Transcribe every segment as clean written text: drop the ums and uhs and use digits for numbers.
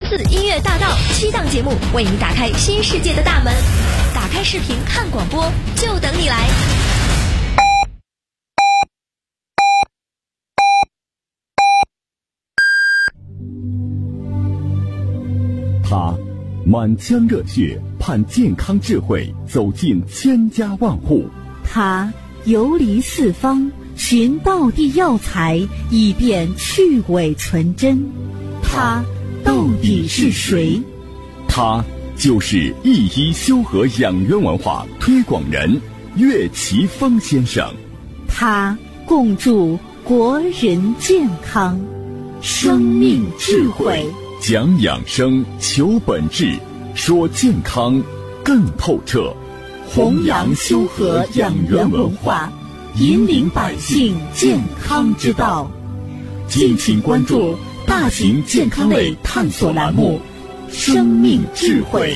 4音乐大道7档节目，为你打开新世界的大门。打开视频看广播，就等你来。 他满腔热血，盼健康智慧走进千家万户。 他游离四方，寻道地药材，以便去伪存真。他到底是谁？ 他就是一一修和养元文化推广人岳奇峰先生。 他共筑国人健康，生命智慧， 讲养生，求本质，说健康更透彻， 弘扬修和养元文化，引领百姓健康之道。敬请关注大型健康类探索栏目《生命智慧》。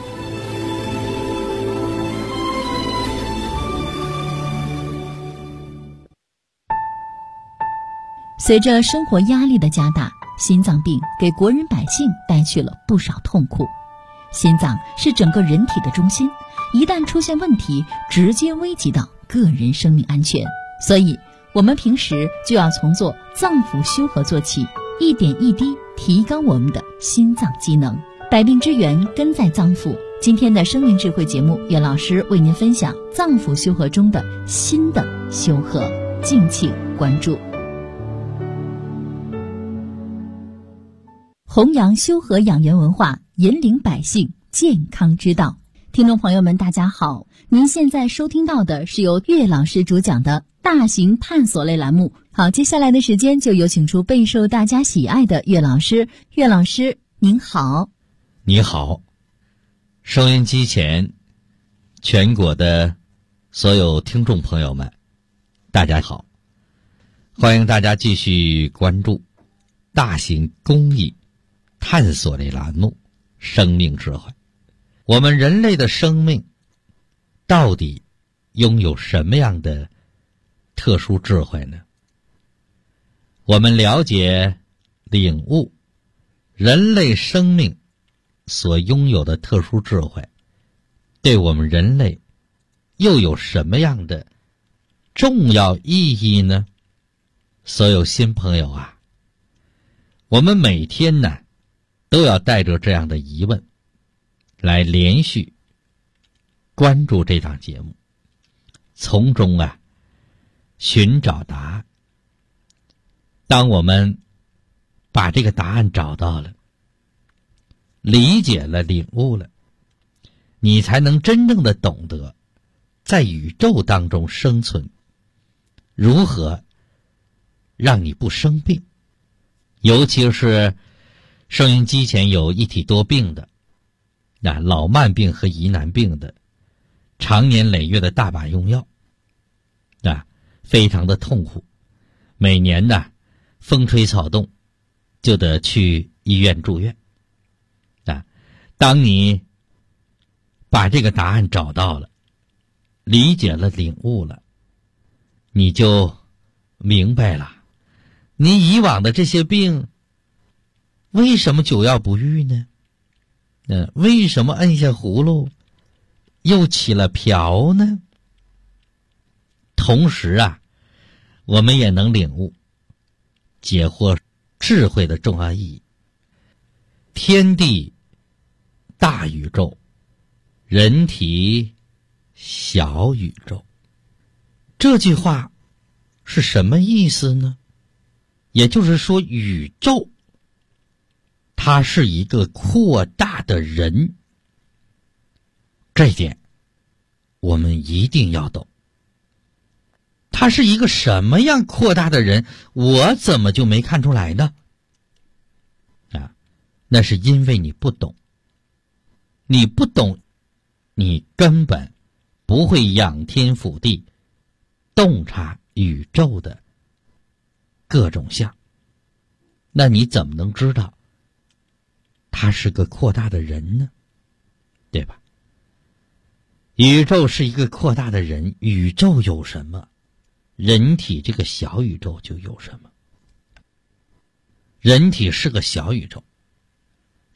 随着生活压力的加大，心脏病给国人百姓带去了不少痛苦。心脏是整个人体的中心，一旦出现问题，直接危及到个人生命安全。所以我们平时就要从做脏腑修和做起，一点一滴提高我们的心脏机能。百病之源根在脏腑。今天的生命智慧节目，岳老师为您分享脏腑修和中的心的修和，敬请关注。弘扬修和养元文化，引领百姓健康之道。听众朋友们，大家好，您现在收听到的是由岳老师主讲的大型探索类栏目。好，接下来的时间就有请出备受大家喜爱的岳老师。岳老师您好。 你好，收音机前全国的所有听众朋友们，大家好，欢迎大家继续关注大型公益探索类栏目《生命智慧》。我们人类的生命到底拥有什么样的特殊智慧呢？我们了解、领悟人类生命所拥有的特殊智慧，对我们人类又有什么样的重要意义呢？所有新朋友啊，我们每天呢都要带着这样的疑问来连续关注这档节目，从中啊寻找答案。当我们把这个答案找到了，理解了，领悟了，你才能真正的懂得在宇宙当中生存如何让你不生病。尤其是收音机前有一体多病的，老慢病和疑难病的，常年累月的大把用药，非常的痛苦。每年呢，风吹草动就得去医院住院。当你把这个答案找到了，理解了，领悟了，你就明白了，你以往的这些病为什么久药不愈呢？为什么摁下葫芦又起了瓢呢？同时啊，我们也能领悟解惑智慧的重要意义。天地大宇宙，人体小宇宙，这句话是什么意思呢？也就是说，宇宙它是一个扩大的人，这一点我们一定要懂。它是一个什么样扩大的人，我怎么就没看出来呢？那是因为你不懂。你不懂，你根本不会仰天俯地，洞察宇宙的各种相。那你怎么能知道他是个扩大的人呢？对吧？宇宙是一个扩大的人，宇宙有什么，人体这个小宇宙就有什么。人体是个小宇宙，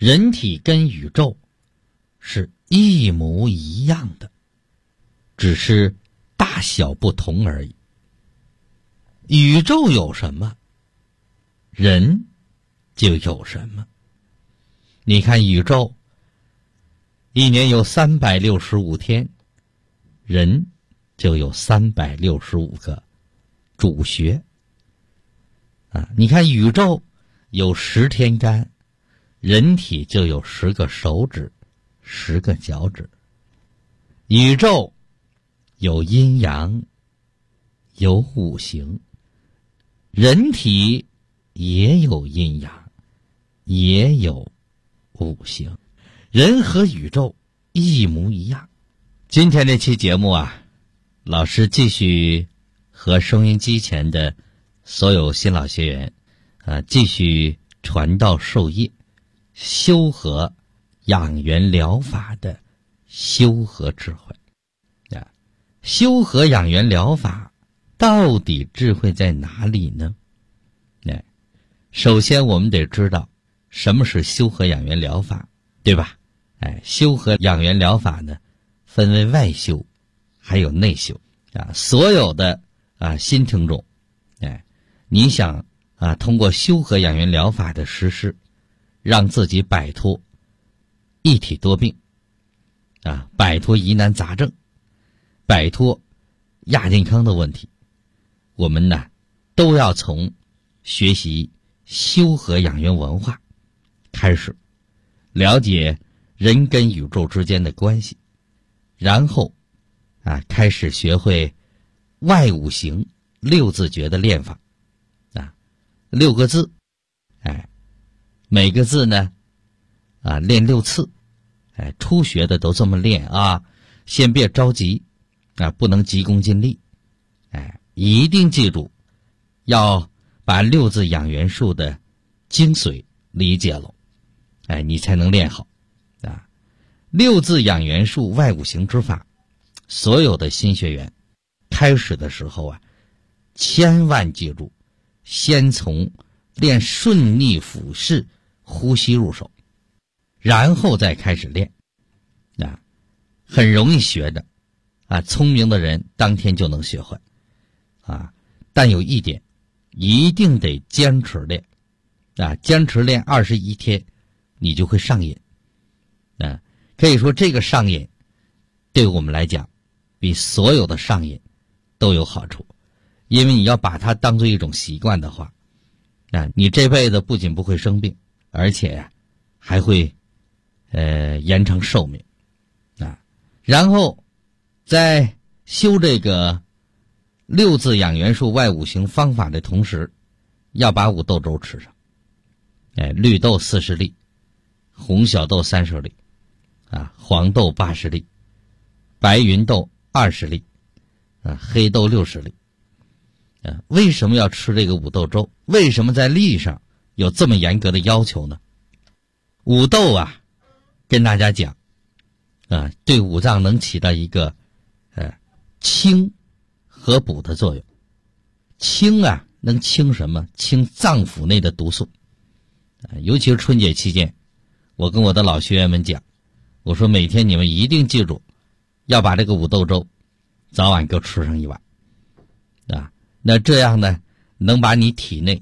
人体跟宇宙是一模一样的，只是大小不同而已。宇宙有什么，人就有什么。你看宇宙一年有365天，人就有365个主穴啊！你看宇宙有10天干，人体就有10个手指，10个脚趾。宇宙有阴阳，有五行，人体也有阴阳，也有五行，人和宇宙一模一样。今天这期节目啊，老师继续和收音机前的所有新老学员继续传道授业，修和养元疗法的修和智慧啊。修和养元疗法到底智慧在哪里呢？首先我们得知道什么是修和养元疗法，对吧？修和养元疗法呢，分为外修还有内修啊。所有的新听众，你想通过修和养元疗法的实施，让自己摆脱一体多病摆脱疑难杂症，摆脱亚健康的问题，我们呢都要从学习修和养元文化开始，了解人跟宇宙之间的关系，然后开始学会外五行6字诀的练法6个字，每个字呢练6次，初学的都这么练先别着急不能急功近利，一定记住要把6字养元术的精髓理解了，你才能练好6字养元术外五行之法，所有的新学员开始的时候千万记住，先从练顺逆俯视呼吸入手，然后再开始练很容易学的聪明的人当天就能学会但有一点一定得坚持练坚持练21天，你就会上瘾可以说这个上瘾对我们来讲比所有的上瘾都有好处，因为你要把它当做一种习惯的话你这辈子不仅不会生病，而且还会延长寿命然后在修这个6字养元术外五行方法的同时，要把5豆粥吃上绿豆40粒，红小豆30粒黄豆80粒，白芸豆20粒黑豆60粒为什么要吃这个5豆粥？为什么在粒上有这么严格的要求呢？5豆跟大家讲对五脏能起到一个清和补的作用。清能清什么？清脏腑内的毒素尤其是春节期间，我跟我的老学员们讲，我说每天你们一定记住要把这个5豆粥早晚各吃上1碗那这样呢能把你体内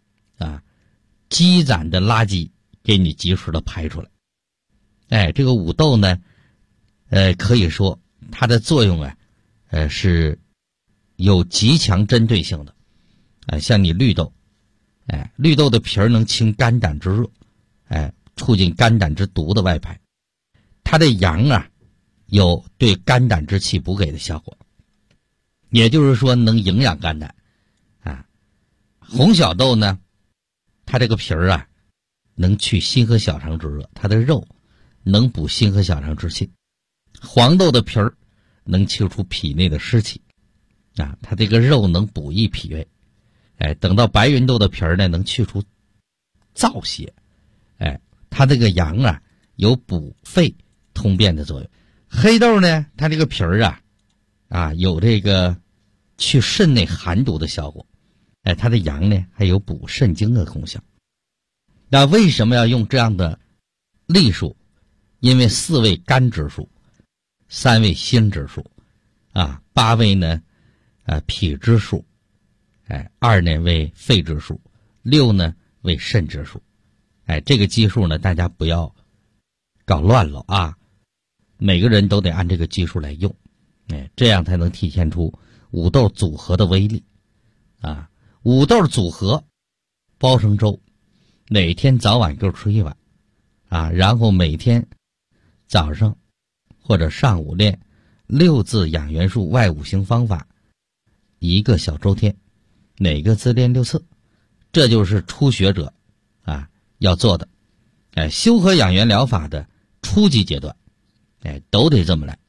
积攒的垃圾给你及时的排出来这个5豆呢可以说它的作用是有极强针对性的像你绿豆绿豆的皮儿能清肝胆之热促进肝胆之毒的外排，它的阳有对肝胆之气补给的效果，也就是说能营养肝胆红小豆呢，它这个皮儿能去心和小肠之热，它的肉能补心和小肠之气。黄豆的皮儿能清除脾内的湿气它这个肉能补益脾胃等到白芸豆的皮儿呢能去除燥邪它这个阳有补肺通便的作用。黑豆呢，它这个皮儿有这个去肾内寒毒的效果它的阳呢还有补肾精的功效。那为什么要用这样的隶数，因为4为肝指数，3为心指数，啊，8为呢脾指数，2呢为肺指数，6呢为肾指数。这个基数呢大家不要搞乱了啊，每个人都得按这个基数来用，这样才能体现出五豆组合的威力啊。五豆组合煲成粥，每天早晚各吃1碗啊，然后每天早上或者上午练6字养元术外5行方法1个小周天，每个字练6次，这就是初学者啊要做的。修和养元疗法的初级阶段，都得这么来。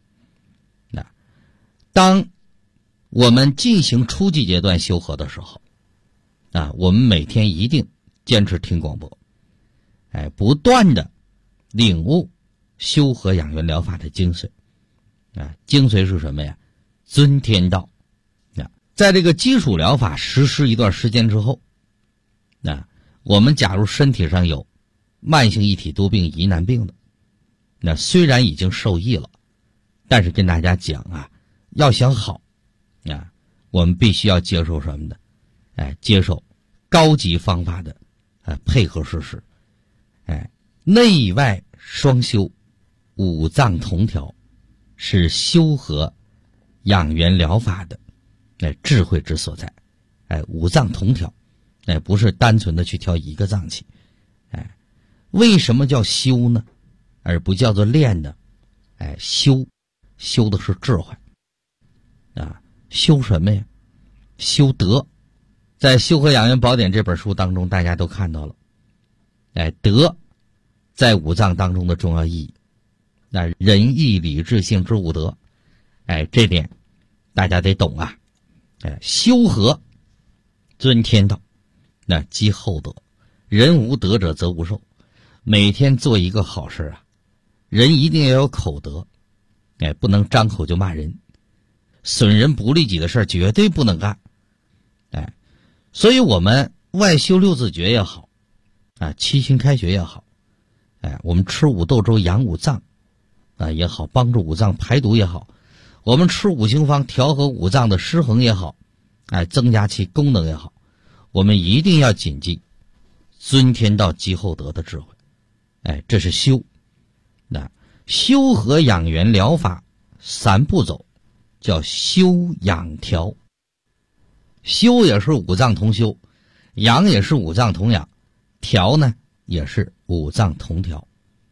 当我们进行初级阶段修和的时候啊，我们每天一定坚持听广播，不断的领悟修和养元疗法的精髓啊。精髓是什么呀？遵天道。在这个基础疗法实施一段时间之后，我们假如身体上有慢性一体多病、疑难病的，那虽然已经受益了，但是跟大家讲啊，要想好啊，我们必须要接受什么的？接受高级方法的配合实施，内外双修，五脏同调，是修和养元疗法的智慧之所在。五脏同调，不是单纯的去调一个脏器。为什么叫修呢？而不叫做练呢？修的是智慧啊。修什么呀？修德。在《修和养元宝典》这本书当中，大家都看到了，德在五脏当中的重要意义。仁义礼智信之五德，这点大家得懂啊。修和遵天道，积厚德。人无德者则无寿。每天做一个好事啊，人一定要有口德，不能张口就骂人，损人不利己的事绝对不能干。所以我们外修6字诀也好七星开穴也好，我们吃五豆粥养五脏也好，帮助五脏排毒也好，我们吃5行方调和五脏的失衡也好，增加其功能也好，我们一定要谨记遵天道积厚德的智慧。这是修。修和养元疗法3步走，叫修养调。修也是五脏同修，养也是五脏同养，调呢也是五脏同调。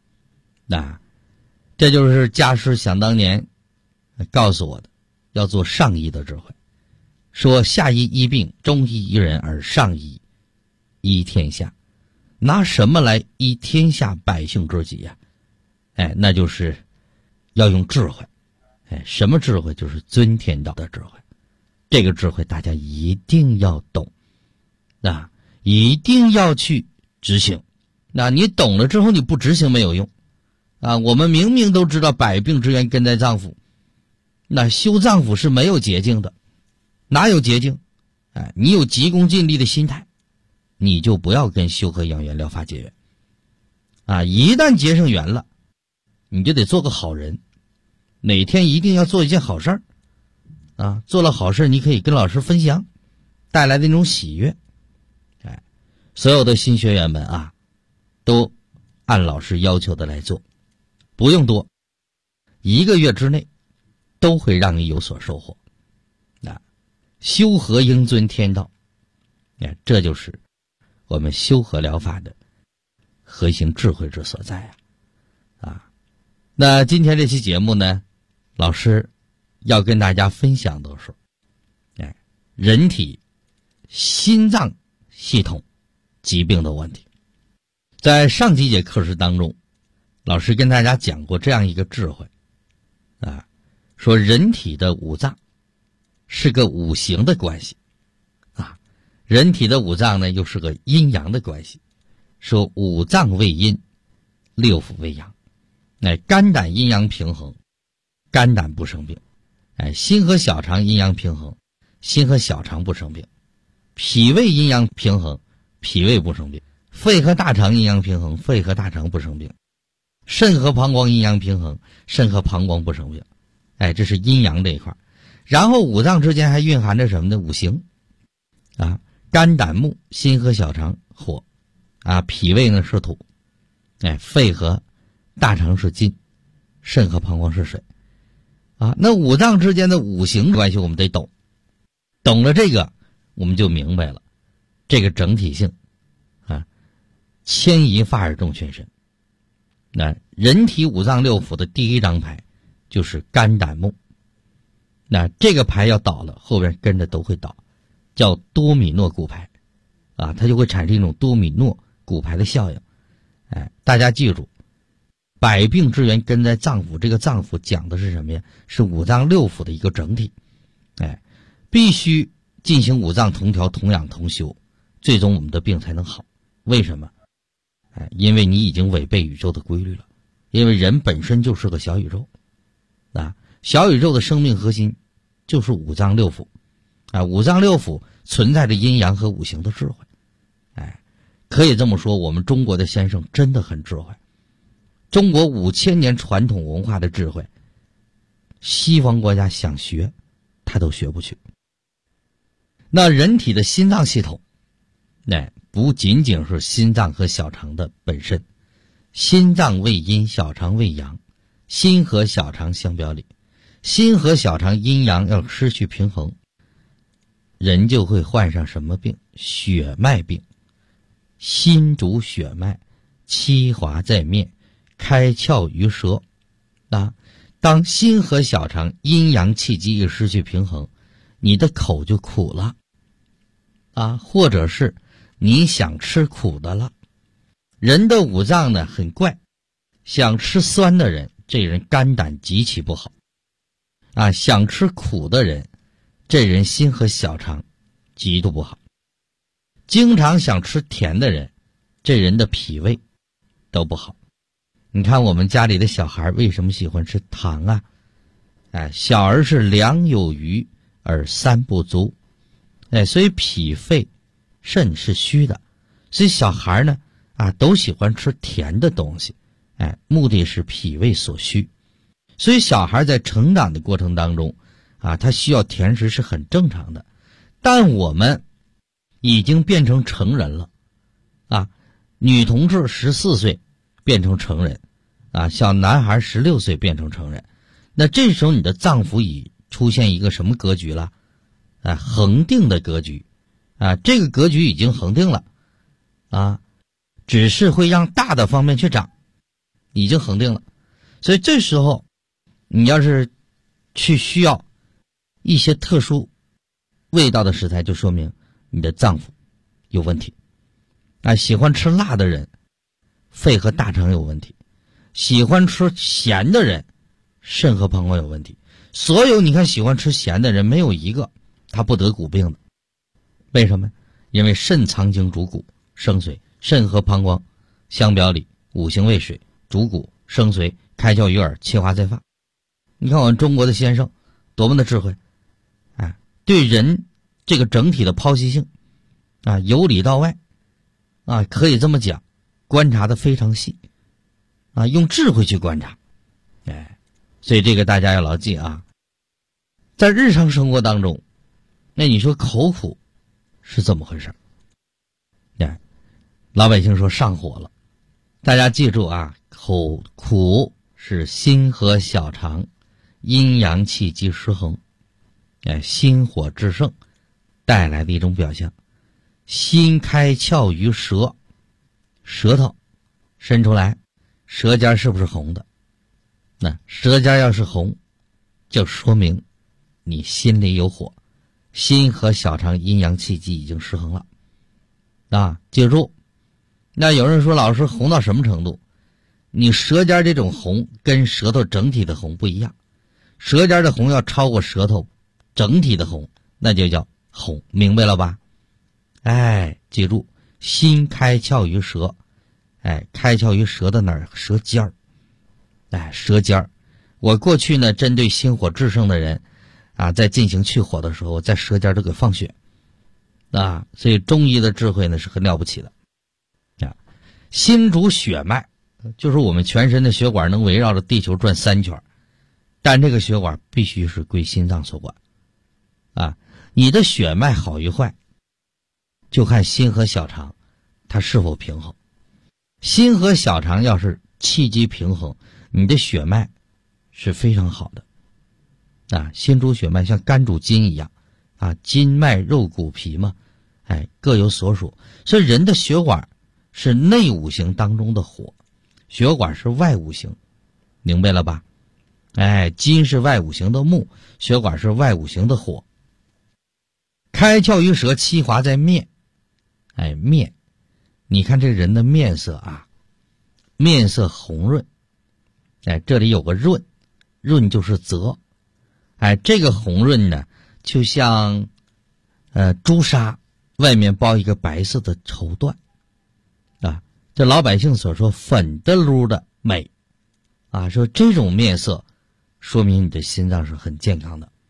这就是家师想当年告诉我的，要做上医的智慧，说下医医病，中医医人，而上医医天下。拿什么来医天下百姓之急呀？那就是要用智慧。什么智慧？就是遵天道的智慧。这个智慧大家一定要懂，一定要去执行。你懂了之后你不执行没有用我们明明都知道百病之源根在脏腑，修脏腑是没有捷径的。哪有捷径？你有急功近利的心态，你就不要跟修和养元疗法结缘一旦结上缘了，你就得做个好人，每天一定要做一件好事做了好事你可以跟老师分享，带来的那种喜悦。所有的新学员们都按老师要求的来做，不用多，1个月之内都会让你有所收获。修和应遵天道，这就是我们修和疗法的核心智慧之所在那今天这期节目呢，老师要跟大家分享的是人体心脏系统疾病的问题。在上几节课时当中，老师跟大家讲过这样一个智慧说人体的五脏是个五行的关系人体的五脏呢又是个阴阳的关系，说五脏为阴，6腑为阳。肝胆阴阳平衡，肝胆不生病。心和小肠阴阳平衡，心和小肠不生病。脾胃阴阳平衡，脾胃不生病。肺和大肠阴阳平衡，肺和大肠不生病。 肾和膀胱阴阳平衡，肾和膀胱不生病。这是阴阳这一块。然后五脏之间还蕴含着什么呢？五行啊，肝胆木，心和小肠火啊，脾胃呢是土，肺和大肠是金，肾和膀胱是水啊。那五脏之间的五行关系我们得懂，懂了这个我们就明白了这个整体性啊，牵一发而动全身。那人体五脏六腑的第一张牌就是肝胆木，那这个牌要倒了，后边跟着都会倒，叫多米诺骨牌啊，它就会产生一种多米诺骨牌的效应。大家记住，百病之源根在脏腑，这个脏腑讲的是什么呀？是五脏六腑的一个整体。必须进行五脏同调、同养同修，最终我们的病才能好。为什么？因为你已经违背宇宙的规律了，因为人本身就是个小宇宙啊，小宇宙的生命核心就是五脏六腑啊，五脏六腑存在着阴阳和五行的智慧。可以这么说，我们中国的先生真的很智慧，中国5000年传统文化的智慧，西方国家想学他都学不去。那人体的心脏系统不仅仅是心脏和小肠的本身，心脏为阴，小肠为阳，心和小肠相表里，心和小肠阴阳要失去平衡，人就会患上什么病？血脉病。心主血脉，七华在面，开窍于舌啊。当心和小肠阴阳气机一失去平衡，你的口就苦了啊，或者是你想吃苦的了。人的五脏呢很怪，想吃酸的人，这人肝胆极其不好啊；想吃苦的人，这人心和小肠极度不好。经常想吃甜的人，这人的脾胃都不好。你看我们家里的小孩为什么喜欢吃糖啊？小儿是粮有余而三不足，所以脾肺肾是虚的，所以小孩呢都喜欢吃甜的东西，目的是脾胃所需。所以小孩在成长的过程当中他需要甜食是很正常的。但我们已经变成成人了女同志14岁变成成人小男孩16岁变成成人，那这时候你的脏腑已出现一个什么格局了？恒定的格局这个格局已经恒定了只是会让大的方面去长，已经恒定了。所以这时候你要是去需要一些特殊味道的食材，就说明你的脏腑有问题喜欢吃辣的人，肺和大肠有问题；喜欢吃咸的人，肾和膀胱有问题。所有你看喜欢吃咸的人，没有一个他不得骨病的。为什么？因为肾藏精主骨生水，肾和膀胱相表里，五行为水，主骨生髓，开窍于耳，气化在发。你看我们中国的先生多么的智慧对人这个整体的剖析性由里到外可以这么讲，观察的非常细用智慧去观察所以这个大家要牢记在日常生活当中，那你说口苦是怎么回事？老百姓说上火了，大家记住口苦是心和小肠阴阳气机失衡心火制盛带来的一种表象。心开窍于舌，舌头伸出来，舌尖是不是红的？那舌尖要是红，就说明你心里有火，心和小肠阴阳气机已经失衡了记住。那有人说老师红到什么程度？你舌尖这种红跟舌头整体的红不一样，舌尖的红要超过舌头整体的红，那就叫红，明白了吧？记住，心开窍于舌，开窍于舌的哪儿？舌尖儿，舌尖儿。我过去呢，针对心火制盛的人在进行去火的时候，在舌尖都给放血所以中医的智慧呢是很了不起的心主血脉就是我们全身的血管能围绕着地球转3圈，但这个血管必须是归心脏所管。你的血脉好与坏，就看心和小肠它是否平衡。心和小肠要是气机平衡，你的血脉是非常好的。心主血脉像肝主筋一样，筋脉肉骨皮嘛，各有所属。所以人的血管是内五行当中的火，血管是外五行，明白了吧？筋是外五行的木，血管是外五行的火。开窍于舌，七华在面。面，你看这人的面色面色红润。这里有个润，润就是泽。这个红润呢，就像朱砂外面包一个白色的绸缎。这老百姓所说粉的噜的美。说这种面色说明你的心脏是很健康的。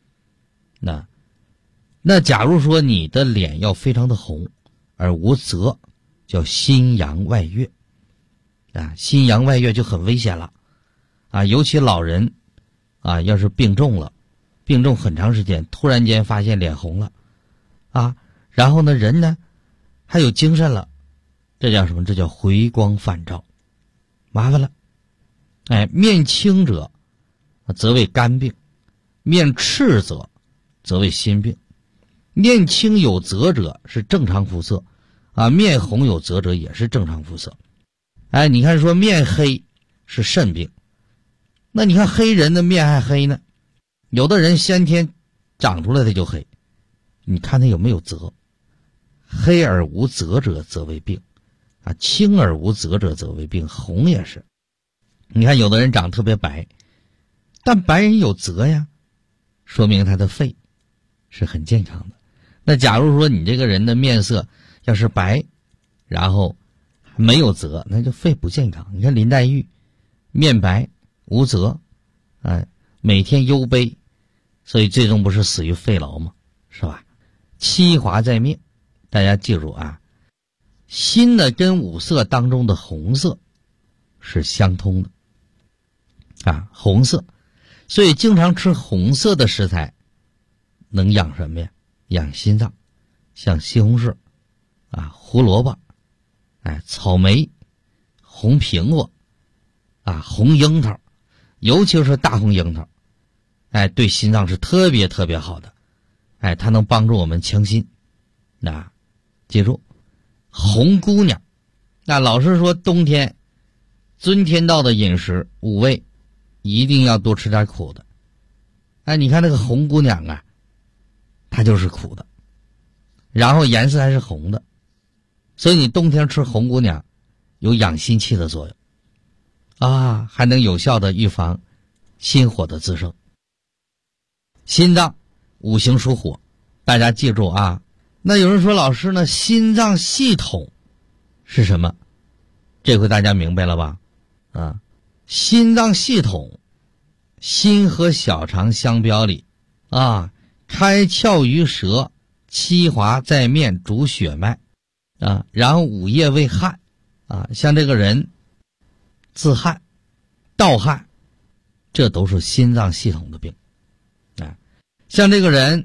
那假如说你的脸要非常的红而无泽，叫心阳外越。心阳外越就很危险了。尤其老人要是病重很长时间，突然间发现脸红了然后呢人呢还有精神了，这叫什么？这叫回光返照，麻烦了。面青者则为肝病，面赤则为心病。面青有泽者是正常肤色面红有泽者也是正常肤色。你看说面黑是肾病，那你看黑人的面还黑呢，有的人先天长出来的就黑，你看他有没有泽？黑而无泽者则为病青而无泽者则为病。红也是，你看有的人长特别白，但白人有泽呀，说明他的肺是很健康的。那假如说你这个人的面色要是白，然后没有泽，那就肺不健康。你看林黛玉面白无泽，每天忧悲，所以最终不是死于肺痨吗？是吧？七华在面，大家记住心呢跟五色当中的红色是相通的红色，所以经常吃红色的食材能养什么呀？养心脏，像西红柿胡萝卜草莓、红苹果红樱桃，尤其是大红樱桃对心脏是特别特别好的。它能帮助我们强心。记住红姑娘，老师说冬天遵天道的饮食5味一定要多吃点苦的。你看那个红姑娘它就是苦的，然后颜色还是红的，所以你冬天吃红姑娘有养心气的作用还能有效的预防心火的滋生。心脏五行属火，大家记住那有人说老师呢，心脏系统是什么？这回大家明白了吧？心脏系统，心和小肠相表里开窍于舌，七华在面，主血脉然后5液为汗像这个人自汗、盗汗，这都是心脏系统的病像这个人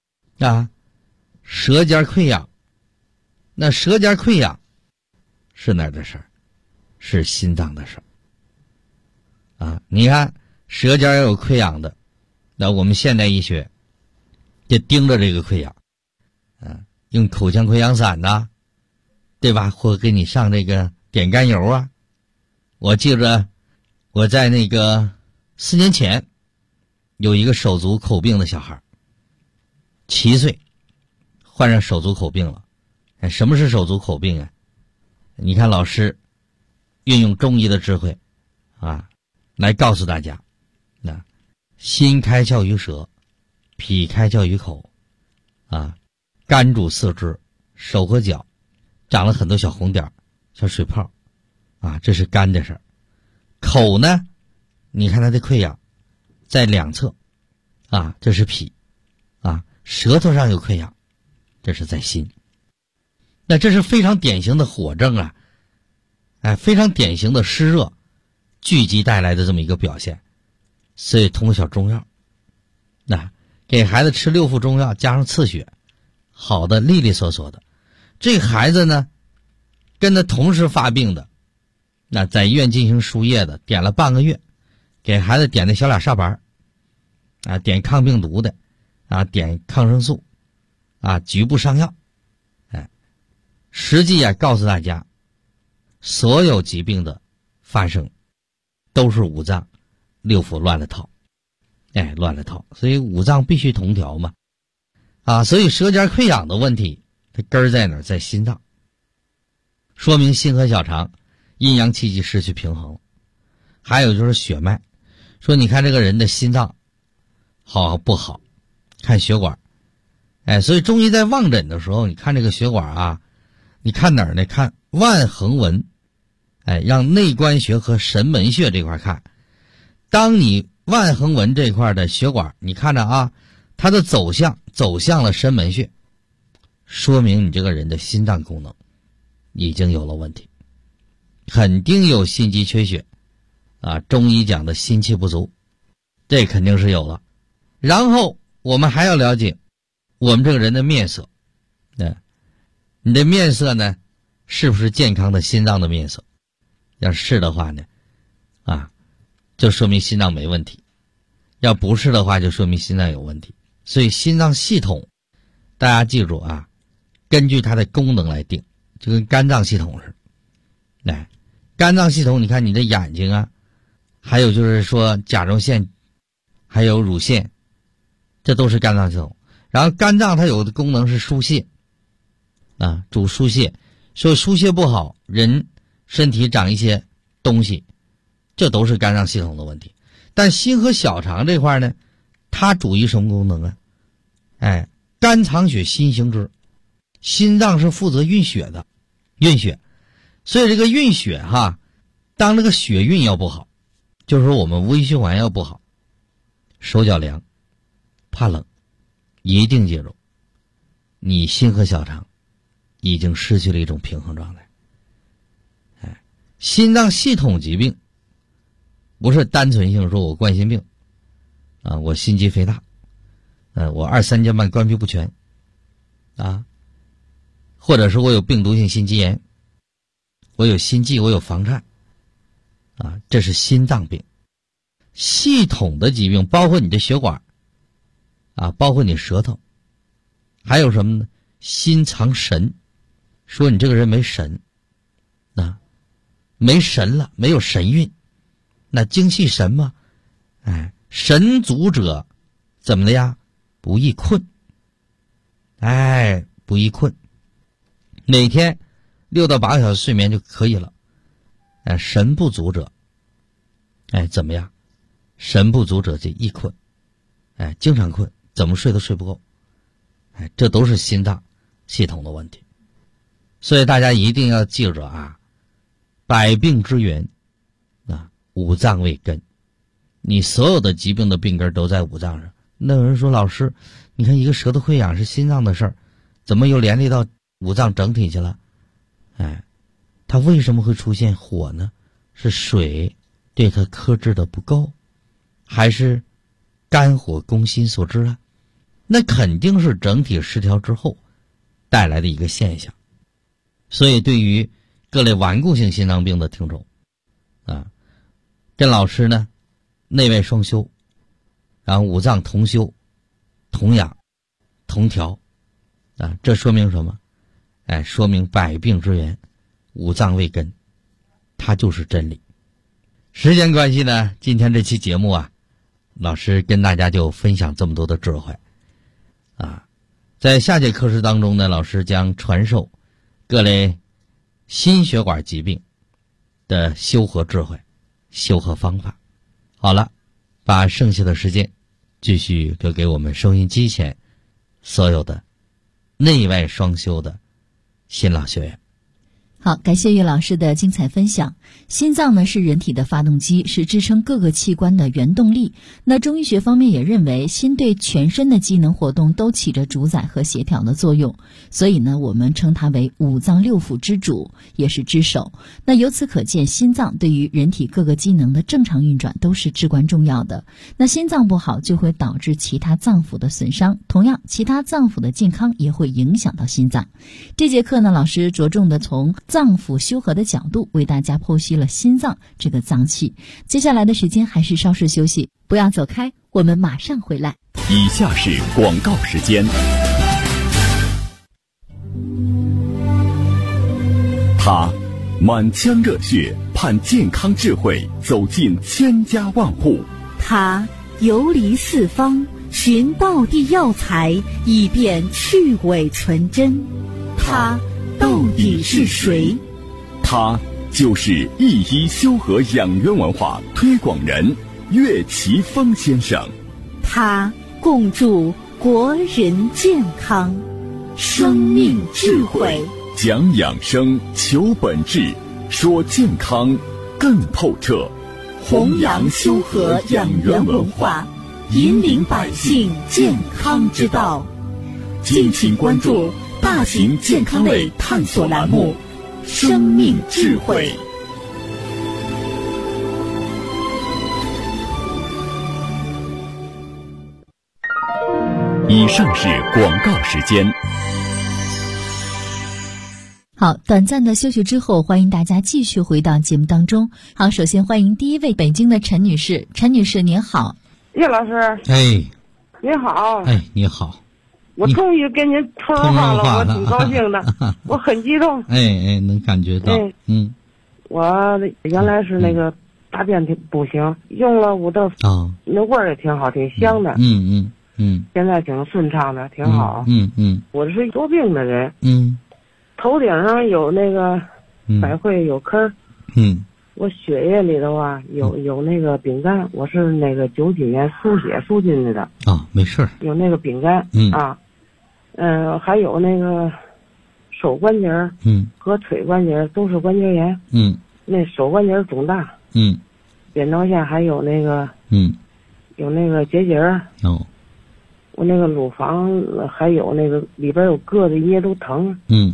舌尖溃疡，那舌尖溃疡是哪儿的事儿？是心脏的事儿你看舌尖要有溃疡的，那我们现代医学就盯着这个溃疡用口腔溃疡散对吧？或给你上这个点甘油我记着我在那个4年前有一个手足口病的小孩，7岁患上手足口病了。什么是手足口病你看老师运用中医的智慧来告诉大家心开窍于舌，脾开窍于口肝主四肢，手和脚长了很多小红点小水泡这是肝的事儿。口呢，你看它的溃疡在两侧这是脾舌头上有溃疡，这是在心。那这是非常典型的火症非常典型的湿热聚集带来的这么一个表现。所以通过小中药，给孩子吃6副中药加上刺血，好的利利索索的。这个孩子呢跟他同时发病的，在医院进行输液的，点了半个月，给孩子点的小俩煞板，点抗病毒的，点抗生素，局部上药，实际告诉大家，所有疾病的发生都是五脏六腑乱了套，乱了套，所以五脏必须同调嘛，所以舌尖溃疡的问题，它根儿在哪儿？在心脏，说明心和小肠阴阳气机失去平衡了。还有就是血脉，说你看这个人的心脏好不好，看血管，所以中医在望诊的时候，你看这个血管你看哪儿呢？看腕横纹，让内关穴和神门穴这块看。当你腕横纹这块的血管，你看着它的走向了神门穴，说明你这个人的心脏功能已经有了问题，肯定有心肌缺血中医讲的心气不足，这肯定是有了。然后我们还要了解我们这个人的面色，你的面色呢是不是健康的心脏的面色？要是的话呢就说明心脏没问题，要不是的话就说明心脏有问题。所以心脏系统大家记住根据它的功能来定，就跟肝脏系统似的。肝脏系统你看你的眼睛还有就是说甲状腺还有乳腺，这都是肝脏系统。然后肝脏它有的功能是疏泄主疏泄，所以疏泄不好，人身体长一些东西，这都是肝脏系统的问题。但心和小肠这块呢，它主于什么功能肝藏血，心行之。心脏是负责运血的，运血。所以这个运血当这个血运要不好，就是说我们微循环要不好，手脚凉，怕冷，一定记住，你心和小肠已经失去了一种平衡状态。心脏系统疾病不是单纯性说我冠心病我心肌肥大我二三尖瓣关闭不全或者是我有病毒性心肌炎，我有心悸，我有房颤这是心脏病。系统的疾病包括你的血管包括你舌头，还有什么呢？心藏神，说你这个人没神没神了，没有神韵，那精气神嘛神足者怎么的呀？不易困，不易困，每天6到8个小时睡眠就可以了。神不足者怎么样？神不足者就易困，经常困，怎么睡都睡不够，这都是心脏系统的问题。所以大家一定要记着百病之源五脏为根，你所有的疾病的病根都在五脏上。那有人说，老师你看一个舌头溃疡是心脏的事儿，怎么又连累到五脏整体去了？它为什么会出现火呢？是水对它克制的不够，还是肝火攻心所致那肯定是整体失调之后带来的一个现象。所以对于各类顽固性心脏病的听众跟老师呢内外双修，然后五脏同修同养同调这说明什么？说明百病之源五脏为根，它就是真理。时间关系呢，今天这期节目老师跟大家就分享这么多的智慧在下节课时当中呢，老师将传授各类心血管疾病的修和智慧、修和方法。好了，把剩下的时间继续留给我们收音机前所有的内外双修的新老学员。 好，感谢于老师的精彩分享。心脏呢是人体的发动机，是支撑各个器官的原动力。那中医学方面也认为，心对全身的机能活动都起着主宰和协调的作用，所以呢，我们称它为五脏六腑之主，也是之首。那由此可见，心脏对于人体各个机能的正常运转都是至关重要的。那心脏不好，就会导致其他脏腑的损伤，同样，其他脏腑的健康也会影响到心脏。这节课呢，老师着重的从脏腑修和的角度为大家剖析了心脏这个脏器。接下来的时间还是稍事休息，不要走开，我们马上回来。 以下是广告时间。他满腔热血盼健康智慧走进千家万户， 他游离四方寻道地药材，以便去伪存真。他到底是谁？ 他就是一医修和养元文化推广人岳奇峰先生。 他共筑国人健康，生命智慧， 讲养生，求本质，说健康更透彻， 弘扬修和养元文化，引领百姓健康之道。敬请关注大型健康类探索栏目《生命智慧》。 以上是广告时间。 好，短暂的休息之后，欢迎大家继续回到节目当中。好，首先欢迎第一位北京的陈女士。陈女士您好。 叶老师， 哎， 您好。 哎，你好。 我终于跟您通上话了，我挺高兴的，我很激动。 哎，能感觉到。 我原来是那个大便不行，用了五豆腐，那味儿也挺好，挺香的。现在挺顺畅的，挺好。我是多病的人。头顶上有那个百会有坑。我血液里头啊有那个丙肝，我是那个90几年输血输进去的。 没事。 有那个丙肝。还有那个手关节和腿关节都是关节炎。那手关节肿大。扁桃腺还有那个有那个结节。我那个乳房还有那个里边有疙瘩，一捏都疼。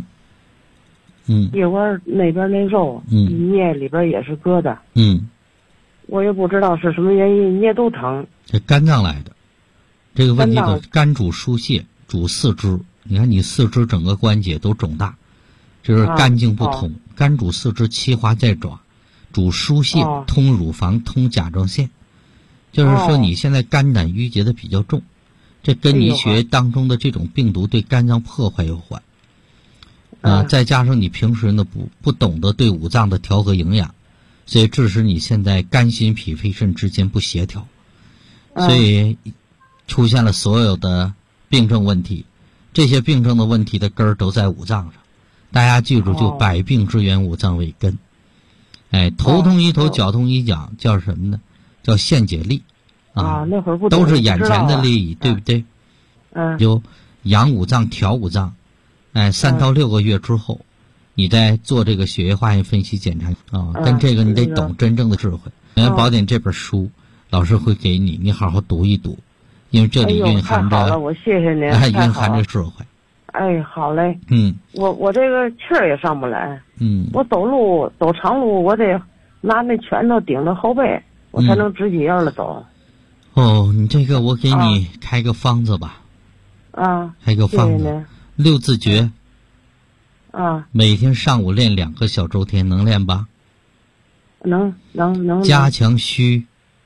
腋窝那边那肉一捏里边也是疙瘩。我也不知道是什么原因，捏都疼。 这肝脏来的这个问题的，肝主疏泄，主四肢。你看你四肢整个关节都肿大，就是肝经不通。肝主四肢，七花在爪，主疏泄，通乳房，通甲状腺。就是说你现在肝胆郁结的比较重，这跟你血液当中的这种病毒对肝脏破坏有关。再加上你平时呢不懂得对五脏的调和营养，所以致使你现在肝心脾肺肾之间不协调，所以出现了所有的病症问题。这些病症的问题的根儿都在五脏上，大家记住，就百病之源，五脏为根。头痛医头，脚痛医脚，叫什么呢？叫现解利。 那会儿不懂， 都是眼前的利益，对不对？就养五脏，调五脏。3到6个月之后，你再做这个血液化验分析检查跟这个你得懂真正的智慧。《元宝典》这本书，老师会给你，你好好读一读，因为这里蕴含着， 太好了，我谢谢您， 蕴含着智慧。 好嘞。我这个气儿也上不来。我走长路，我得拿那拳头顶着后背，我才能直起腰来走。 你这个我给你开个方子吧。开个方子。6字诀。每天上午练2个小周天，能练吧？ 能。 加强虚。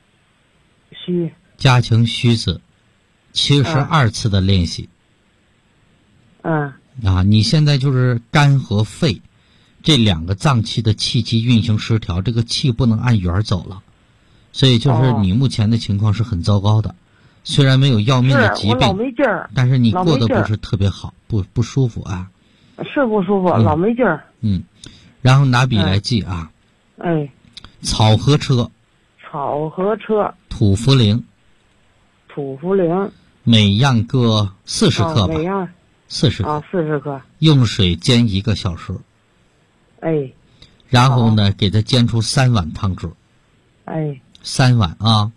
加强虚字，72次的练习。你现在就是肝和肺这2个脏器的气机运行失调，这个气不能按圆走了，所以就是你目前的情况是很糟糕的。虽然没有要命的疾病， 老没劲儿， 但是你过得不是特别好，不舒服啊。 是不舒服，老没劲儿。 然后拿笔来记啊。草和车。土茯苓。每样各40克吧。40克。 40克。 用水煎1个小时。 哎。 然后呢，给他煎出3碗汤汁。 哎。 3碗啊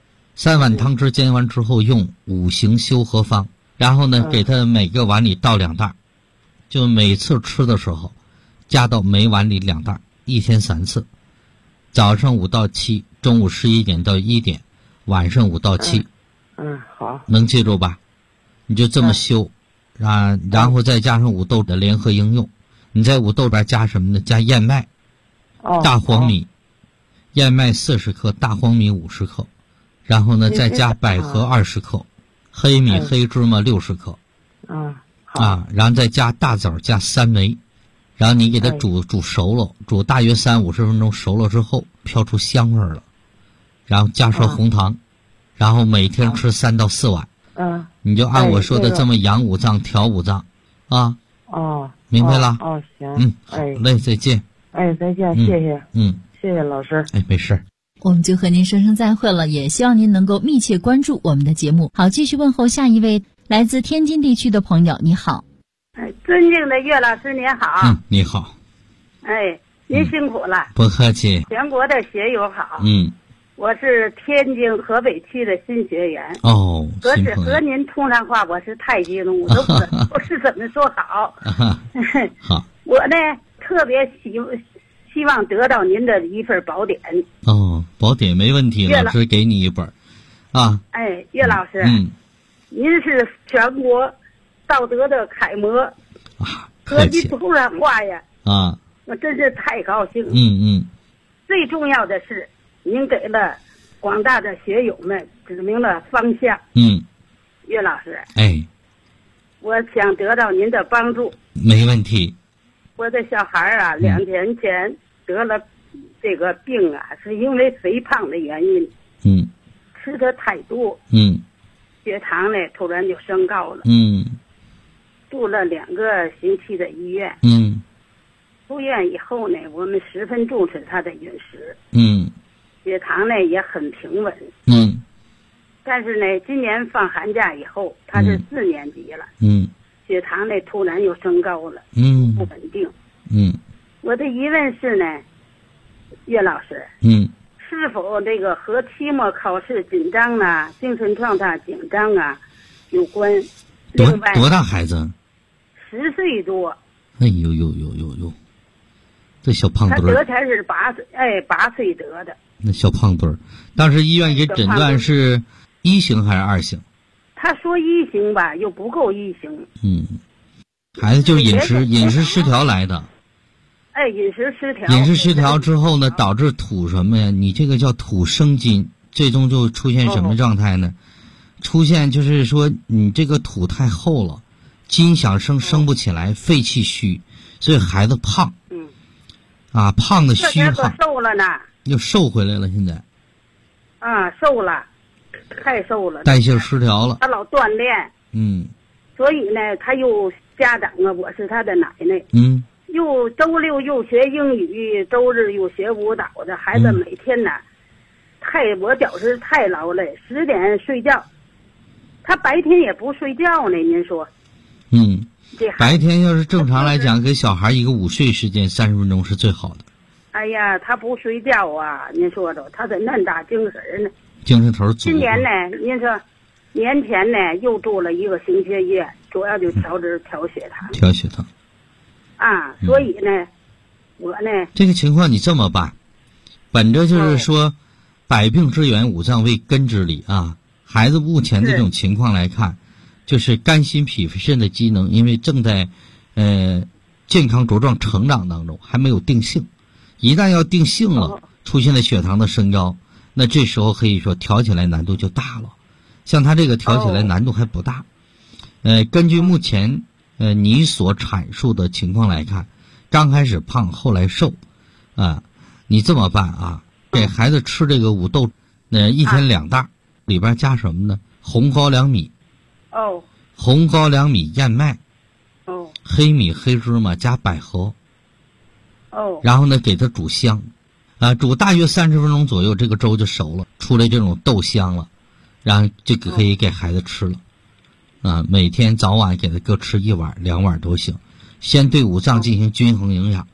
，3碗汤汁煎完之后，用5行修和方，然后呢，给他每个碗里倒2袋，就每次吃的时候，加到每碗里2袋，1天3次，早上5到7，中午11点到1点，晚上5到7。 好。 能记住吧？你就这么修，然后再加上五豆的联合应用。你在五豆边加什么呢？加燕麦、大黄米。燕麦40克，大黄米50克，然后呢再加百合20克，黑米、黑芝麻60克，然后再加大枣加3枚，然后你给它煮熟了，煮大约30-50分钟，熟了之后飘出香味了，然后加上红糖，然后每天吃3到4碗，你就按我说的这么养五脏调五脏啊。明白了。 行。 好嘞，再见。 再见，谢谢。谢谢老师。 没事。 我们就和您说声再会了，也希望您能够密切关注我们的节目。好，继续问候下一位来自天津地区的朋友，你好。 尊敬的岳老师您好。 你好。 您辛苦了。 不客气。 全国的学友好。我是天津河北区的新学员。可是和您通上话，我是太激动，我都不是怎么说好。 好。 我呢特别希望得到您的一份宝典。 宝典没问题，老师给你一本。 岳老师，您是全国道德的楷模。和您通上话呀，我真是太高兴。最重要的是，您给了广大的学友们指明了方向。岳老师，我想得到您的帮助。 没问题。 我的小孩啊，2年前得了这个病啊，是因为肥胖的原因。吃的太多。血糖呢突然就升高了。住了2个星期的医院。出院以后呢，我们十分重视他的饮食。血糖呢也很平稳。但是呢，今年放寒假以后，他是4年级了。血糖呢突然又升高了。不稳定。我的疑问是呢，岳老师，是否这个和期末考试紧张啊、精神状态紧张啊有关？另外， 多大孩子 ？10岁多。 这小胖墩儿。 他得才是8岁得的。 那小胖墩儿，当时医院给诊断是1型还是2型？ 他说1型吧，又不够1型。 孩子就是饮食失调来的。 饮食失调。 饮食失调之后呢，导致土什么呀？你这个叫土生金，最终就出现什么状态呢？出现就是说你这个土太厚了，金想生不起来，肺气虚，所以孩子胖。胖的虚胖。 可瘦了呢。 又瘦回来了，现在。 瘦了，太瘦了。 代谢失调了。 他老锻炼。所以呢，他又家长啊，我是他的奶奶。又周6又学英语，周日又学舞蹈的孩子，每天呢，我觉是太劳累，10点睡觉，他白天也不睡觉呢。您说？白天要是正常来讲，给小孩一个午睡时间30分钟是最好的。他不睡觉啊！您说着，他得那大精神呢， 精神头足。 今年呢，您说年前呢又住了1个星期医院，主要就调血糖。调血糖。所以呢，我呢这个情况你这么办，本着就是说，百病之源五脏为根之理啊。孩子目前这种情况来看，就是肝心脾肺肾的机能，因为正在健康茁壮成长当中，还没有定性。一旦要定性了，出现了血糖的升高，那这时候可以说调起来难度就大了。像他这个调起来难度还不大。根据目前你所阐述的情况来看，刚开始胖，后来瘦，你这么办啊？给孩子吃这个五豆，1天2袋，里边加什么呢？红高粱米。红高粱米、燕麦。黑米、黑芝麻加百合。然后呢，给它煮香，煮大约30分钟左右，这个粥就熟了，出来这种豆香了，然后就可以给孩子吃了。每天早晚给他各吃1碗、2碗都行，先对五脏进行均衡营养，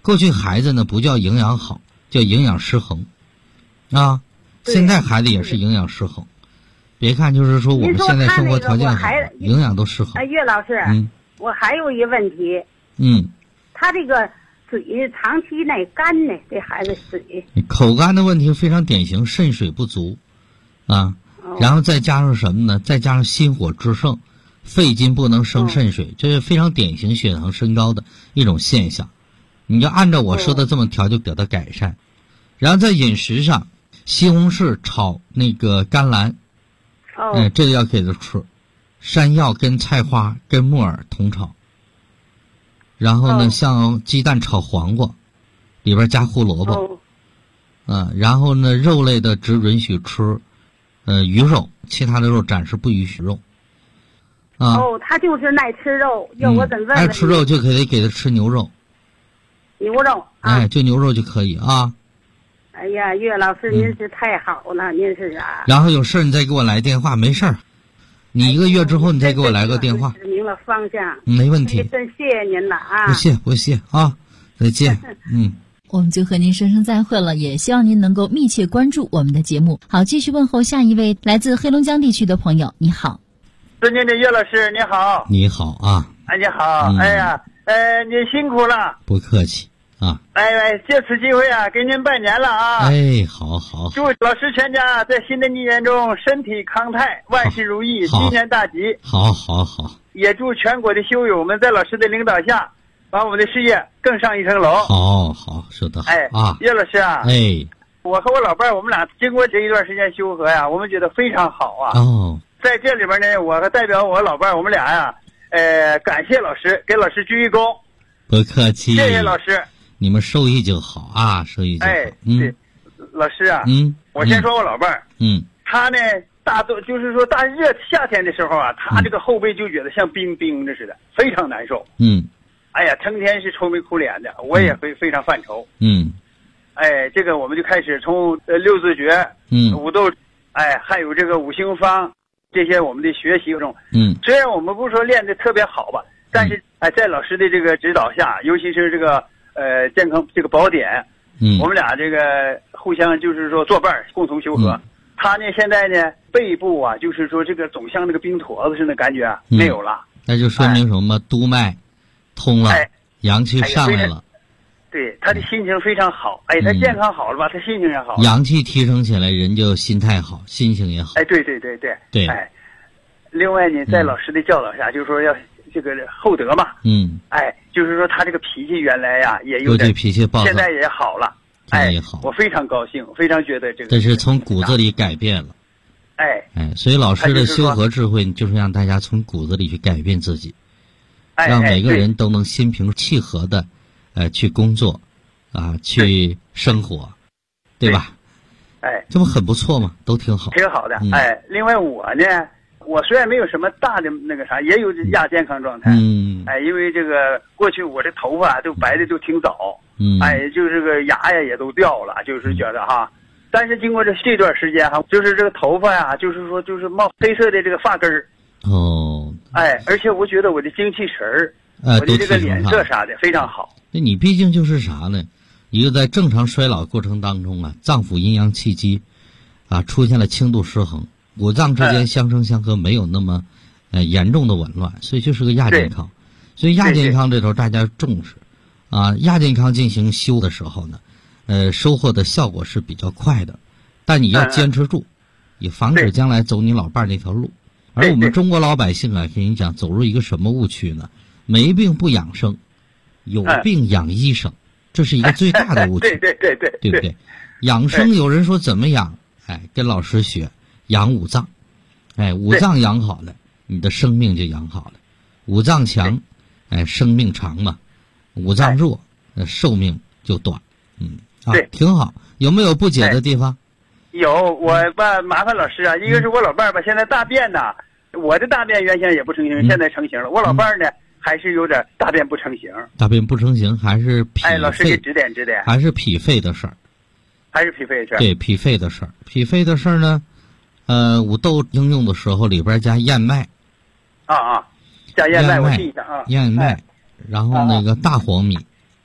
过去孩子呢不叫营养好，叫营养失衡啊。现在孩子也是营养失衡。别看就是说我们现在生活条件好，营养都失衡。 岳老师，我还有一个问题。他这个嘴长期内干呢，这孩子嘴口干的问题非常典型，肾水不足啊。然后再加上什么呢？再加上心火之盛，肺经不能生肾水，这是非常典型血糖升高的一种现象。你就按照我说的这么调，就得到改善。然后在饮食上，西红柿炒那个甘蓝，这个要给他吃。山药跟菜花跟木耳同炒。然后呢，像鸡蛋炒黄瓜，里边加胡萝卜。然后呢，肉类的只允许吃鱼肉，其他的肉暂时不允许肉。 他就是爱吃肉，要我怎么问？ 爱吃肉就可以给他吃牛肉。 牛肉啊， 就牛肉就可以啊。 哎呀，岳老师您是太好了，您是啊。 然后有事你再给我来电话，没事儿。你1个月之后你再给我来个电话。 指明了方向。 没问题。 真谢谢您了啊。 不谢啊，再见。 我们就和您说声再会了，也希望您能够密切关注我们的节目。好，继续问候下一位来自黑龙江地区的朋友，你好。 尊敬的岳老师，你好。 你好啊。 你好。哎呀，你辛苦了。 不客气啊。 借此机会啊，给您拜年了啊。 好。 祝老师全家在新的一年中身体康泰，万事如意，鸡年大吉。 好。 也祝全国的修友们在老师的领导下，把我们的事业更上一层楼。 好，说得好。 岳老师啊。我和我老伴儿，我们俩经过这一段时间修和呀，我们觉得非常好啊。在这里边呢，我和代表我老伴儿，我们俩呀，感谢老师，给老师鞠一躬。 不客气。 谢谢老师。 你们受益就好啊，受益就好。 对，老师啊，我先说我老伴儿，他呢，就是说大热夏天的时候啊，他这个后背就觉得像冰着似的，非常难受。哎呀，成天是愁眉苦脸的，我也会非常犯愁。这个我们就开始从六字诀、五斗，还有这个五行方这些我们的学习中，虽然我们不说练得特别好吧，但是在老师的这个指导下，尤其是这个健康这个宝典，我们俩这个互相就是说作伴共同修和。他呢现在呢背部啊，就是说这个总像那个冰坨子似的感觉没有了， 那就说明什么？督脉通了，阳气上来了。 对，他的心情非常好。他健康好了吧，他心情也好。 阳气提升起来，人就心态好，心情也好。 对。另外呢，在老师的教导下，就是说要这个厚德嘛。就是说他这个脾气原来呀也有点脾气暴躁， 现在也好了。 也好， 我非常高兴，非常觉得这个。 这是从骨子里改变了。所以老师的修和智慧就是让大家从骨子里去改变自己，让每个人都能心平气和的，去工作，去生活，对吧？这不很不错吗？都挺好， 挺好的。另外我呢，我虽然没有什么大的那个啥，也有亚健康状态。因为这个过去我这头发都白的都挺早。就是这个牙呀也都掉了，就是觉得哈。但是经过这段时间哈，就是这个头发呀，就是说就是冒黑色的这个发根儿。而且我觉得我的精气神儿，我的这个脸色啥的非常好。 那你毕竟就是啥呢？一个在正常衰老过程当中啊，脏腑阴阳气机出现了轻度失衡，五脏之间相生相克，没有那么严重的紊乱，所以就是个亚健康。所以亚健康这头大家重视。亚健康进行修的时候呢，收获的效果是比较快的，但你要坚持住，以防止将来走你老伴那条路。而我们中国老百姓啊，跟你讲，走入一个什么误区呢？没病不养生，有病养医生，这是一个最大的误区。对不对？养生有人说怎么养？跟老师学，养五脏。五脏养好了，你的生命就养好了。五脏强，生命长嘛。五脏弱，寿命就短。挺好。有没有不解的地方？ 有，我麻烦老师啊，一个是我老伴儿吧，现在大便呢，我的大便原先也不成型，现在成型了。我老伴儿呢，还是有点大便不成型。 大便不成型还是脾肺？ 老师给指点。 还是脾肺的事儿。对，脾肺的事儿。脾肺的事儿呢，五斗应用的时候里边加燕麦。 加燕麦，我记一下啊。 燕麦。然后那个大黄米，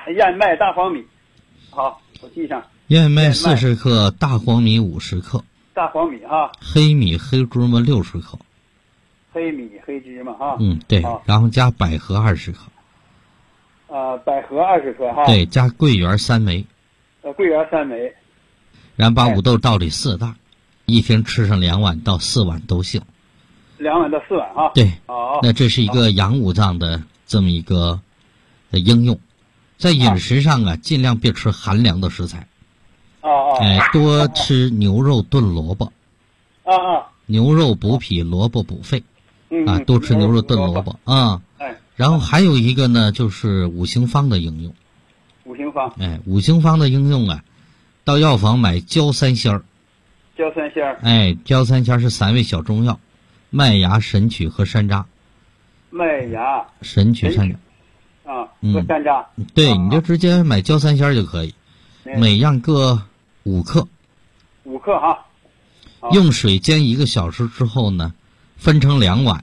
燕麦、大黄米。好，我记上。 燕麦40克，大黄米50克。 大黄米哈。 黑米、黑芝麻60克。 黑米、黑芝麻哈。 对，然后加百合20克。 百合20克哈。 对，加桂圆3枚。 桂圆3枚。 然后把五豆倒里4袋，一天吃上2碗到4碗都行。 2碗到4碗哈。 对。那这是一个养五脏的这么一个应用，在饮食上啊，尽量别吃寒凉的食材。多吃牛肉炖萝卜。牛肉补脾，萝卜补肺。多吃牛肉炖萝卜啊。然后还有一个呢，就是五行方的应用。 五行方。 五行方的应用啊，到药房买焦三仙儿。 焦三仙儿。 焦三仙儿是3味小中药，麦芽、神曲和山楂。 麦芽、 神曲、山楂。 和山楂。 对，你就直接买焦三仙儿就可以，每样各5克。 5克哈。 用水煎1个小时之后呢，分成2碗，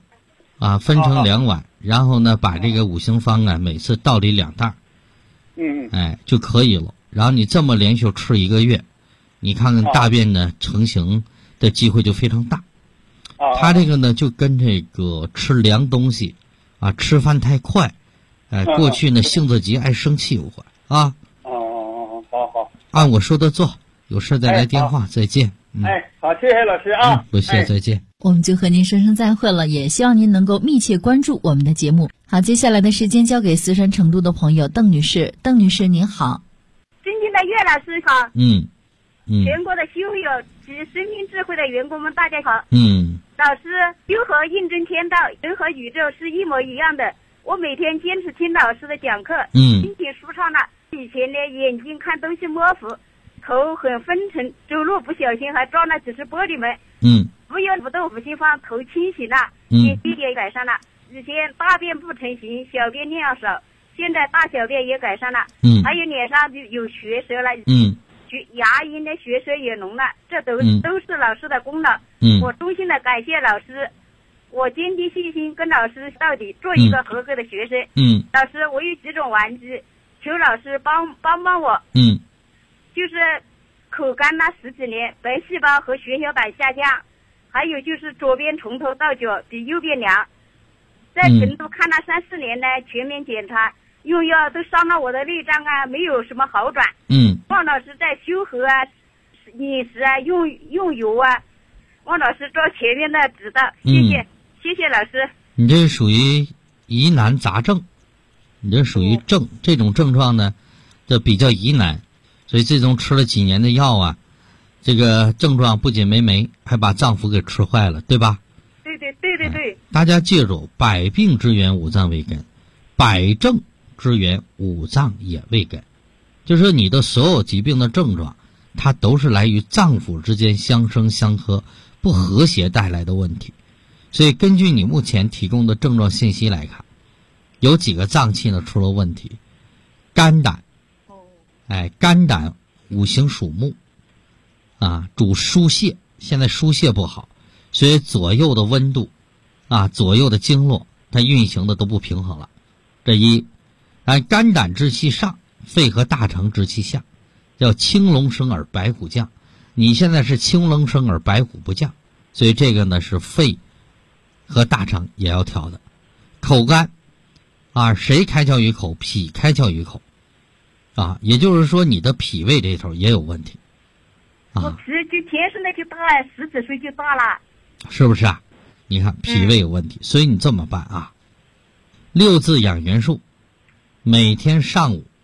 然后呢，把这个五行方啊，每次倒里2袋，就可以了。然后你这么连续吃1个月，你看看大便呢成型的机会就非常大。它这个呢就跟这个吃凉东西吃饭太快，过去呢性子急爱生气有关啊。 好， 按我说的做，有事再来电话，再见。 好，谢谢老师啊。 不谢，再见。 我们就和您说声再会了，也希望您能够密切关注我们的节目。好，接下来的时间交给四川成都的朋友邓女士。邓女士您好。 尊敬的岳老师好。 全国的修友及生命智慧的员工们大家好。老师，修和印证天道，人和宇宙是一模一样的。我每天坚持听老师的讲课，心情舒畅了。以前呢，眼睛看东西模糊，头很昏沉，走路不小心还撞了几次玻璃门。服用五豆五行方，头清醒了，也改善了。以前大便不成形，小便量少，现在大小便也改善了。还有脸上有血舌了。牙龈的血舌也浓了，这都是老师的功劳。我衷心的感谢老师，我坚定信心跟老师到底，做一个合格的学生。老师，我有几种顽疾，求老师帮我。就是口干了10几年，白细胞和血小板下降，还有就是左边从头到脚比右边凉。在成都看了3、4年呢，全面检查，用药都伤了我的内脏没有什么好转。汪老师在修和饮食用油汪老师做全面的指导，谢谢老师。 你这属于疑难杂症，你这属于这种症状呢，就比较疑难，所以这种吃了几年的药这个症状不仅没，还把脏腑给吃坏了，对吧？ 对。 大家记住，百病之源五脏为根，百症之源五脏也为根。就是说你的所有疾病的症状，它都是来于脏腑之间相生相克不和谐带来的问题。所以根据你目前提供的症状信息来看，有几个脏器呢出了问题。肝胆，肝胆五行属木主疏泄，现在疏泄不好，所以左右的温度左右的经络它运行的都不平衡了。这一，肝胆之气上，肺和大肠之气下，叫青龙生而白虎降。你现在是青龙生而白虎不降，所以这个呢是肺和大肠也要调的。口干谁开窍于口？脾开窍于口也就是说你的脾胃这头也有问题我脾就天生的就大10几岁就大了， 是不是你看脾胃有问题，所以你这么办6字养元术，每天上午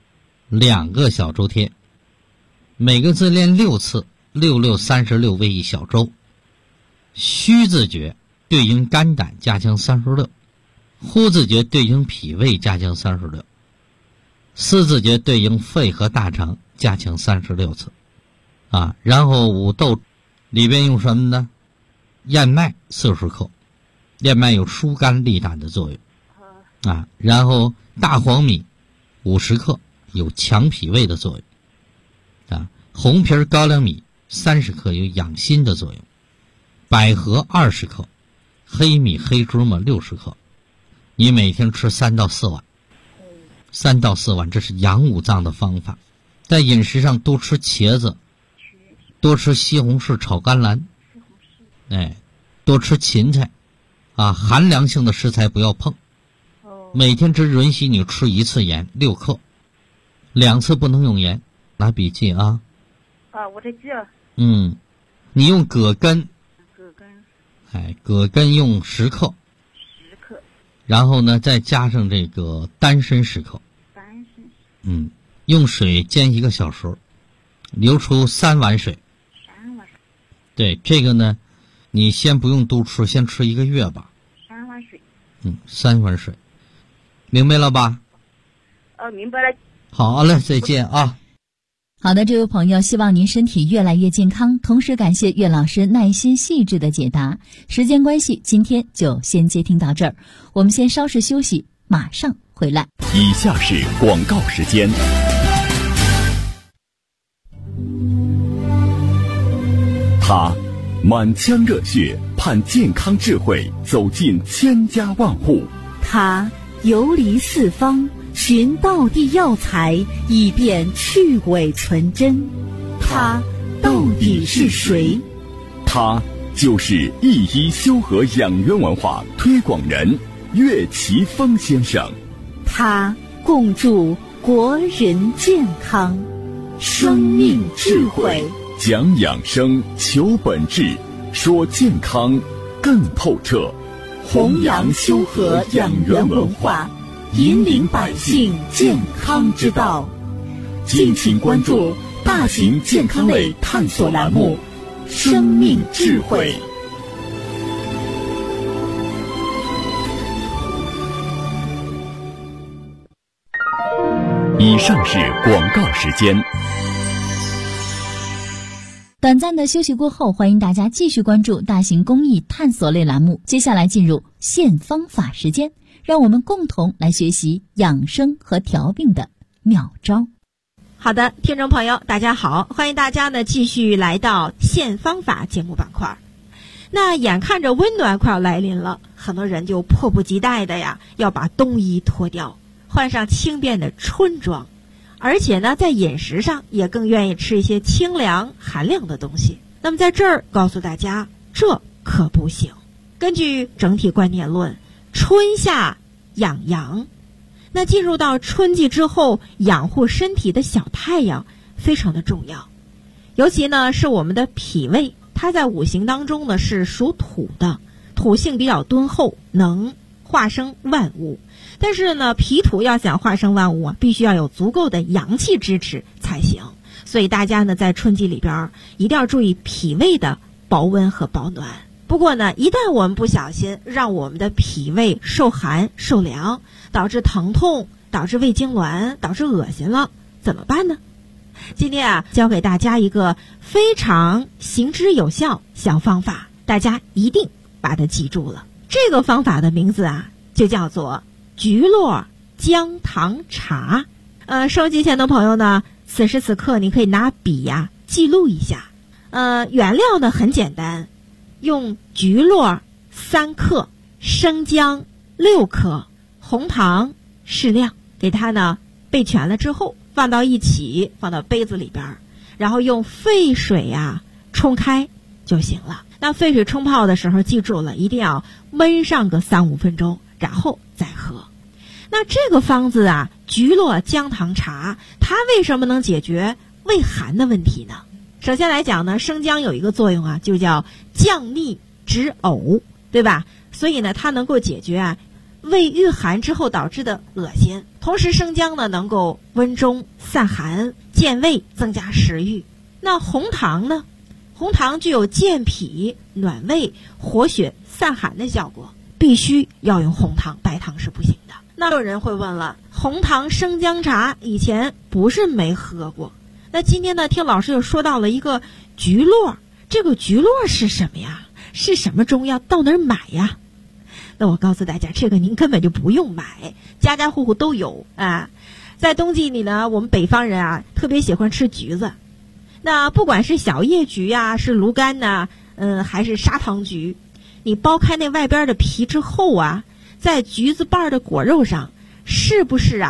2个小周天，每个字练6次，6 6 36为一小周。虚字诀对应肝胆加强36，呼字诀对应脾胃加强36，四字诀对应肺和大肠加强36次然后五豆里边用什么呢？燕麦40克，燕麦有疏肝利胆的作用然后大黄米50克，有强脾胃的作用红皮高粱米30克，有养心的作用。百合20克，黑米黑芝麻60克，你每天吃3到4碗 3到4碗，这是养五脏的方法。在饮食上多吃茄子，多吃西红柿炒甘蓝，多吃芹菜，寒凉性的食材不要碰。每天只允许你吃1次盐6克，2次不能用盐。拿笔记啊。 我这记了。 你用葛根。葛根用10克。10克。然后呢，再加上这个丹参10克。丹参。用水煎1个小时，流出3碗水。3碗水。对，这个呢，你先不用多吃，先吃1个月吧。3碗水。3碗水。明白了吧？ 明白了。 好嘞，再见啊。 好的，这位朋友，希望您身体越来越健康，同时感谢岳老师耐心细致的解答。时间关系，今天就先接听到这儿，我们先稍事休息，马上回来。 以下是广告时间。他满腔热血，盼健康智慧走进千家万户。 他游离四方，寻道地药材，以便去伪存真。他到底是谁？ 他就是一医修和养元文化推广人岳奇峰先生。 他共筑国人健康，生命智慧， 讲养生，求本质，说健康更透彻， 弘扬修和养元文化，引领百姓健康之道。敬请关注大型健康类探索栏目《生命智慧》。 以上是广告时间。 短暂的休息过后，欢迎大家继续关注大型公益探索类栏目。接下来进入现方法时间，让我们共同来学习养生和调病的妙招。 好的，听众朋友大家好，欢迎大家呢继续来到现方法节目板块。那眼看着温暖快要来临了，很多人就迫不及待的呀要把冬衣脱掉，换上轻便的春装，而且呢在饮食上也更愿意吃一些清凉寒凉的东西。那么在这儿告诉大家，这可不行。根据整体观念论，春夏养阳，那进入到春季之后，养护身体的小太阳非常的重要。尤其呢是我们的脾胃，它在五行当中呢是属土的，土性比较敦厚，能化生万物。但是呢脾土要想化生万物啊，必须要有足够的阳气支持才行。所以大家呢在春季里边一定要注意脾胃的保温和保暖。不过呢，一旦我们不小心让我们的脾胃受寒受凉，导致疼痛，导致胃痉挛，导致恶心了，怎么办呢？今天啊，教给大家一个非常行之有效小方法，大家一定把它记住了。这个方法的名字啊，就叫做菊络姜糖茶。收机前的朋友呢，此时此刻你可以拿笔呀记录一下。原料呢很简单，用菊络3克，生姜6克，红糖适量，给它呢备全了之后放到一起，放到杯子里边，然后用沸水呀冲开就行了。那沸水冲泡的时候，记住了一定要焖上个3-5分钟，然后再喝。那这个方子啊，菊络姜糖茶，它为什么能解决胃寒的问题呢？首先来讲呢，生姜有一个作用啊，就叫降逆止呕，对吧？所以呢它能够解决啊胃遇寒之后导致的恶心。同时生姜呢能够温中散寒，健胃，增加食欲。那红糖呢，红糖具有健脾暖胃活血散寒的效果，必须要用红糖，白糖是不行的。那有人会问了，红糖生姜茶以前不是没喝过，那今天呢听老师又说到了一个菊络，这个菊络是什么呀？是什么中药？到哪儿买呀？那我告诉大家，这个您根本就不用买，家家户户都有啊。在冬季里呢，我们北方人啊特别喜欢吃橘子，那不管是小叶橘啊，是芦柑呐，还是砂糖橘，你剥开那外边的皮之后啊，在橘子瓣的果肉上，是不是啊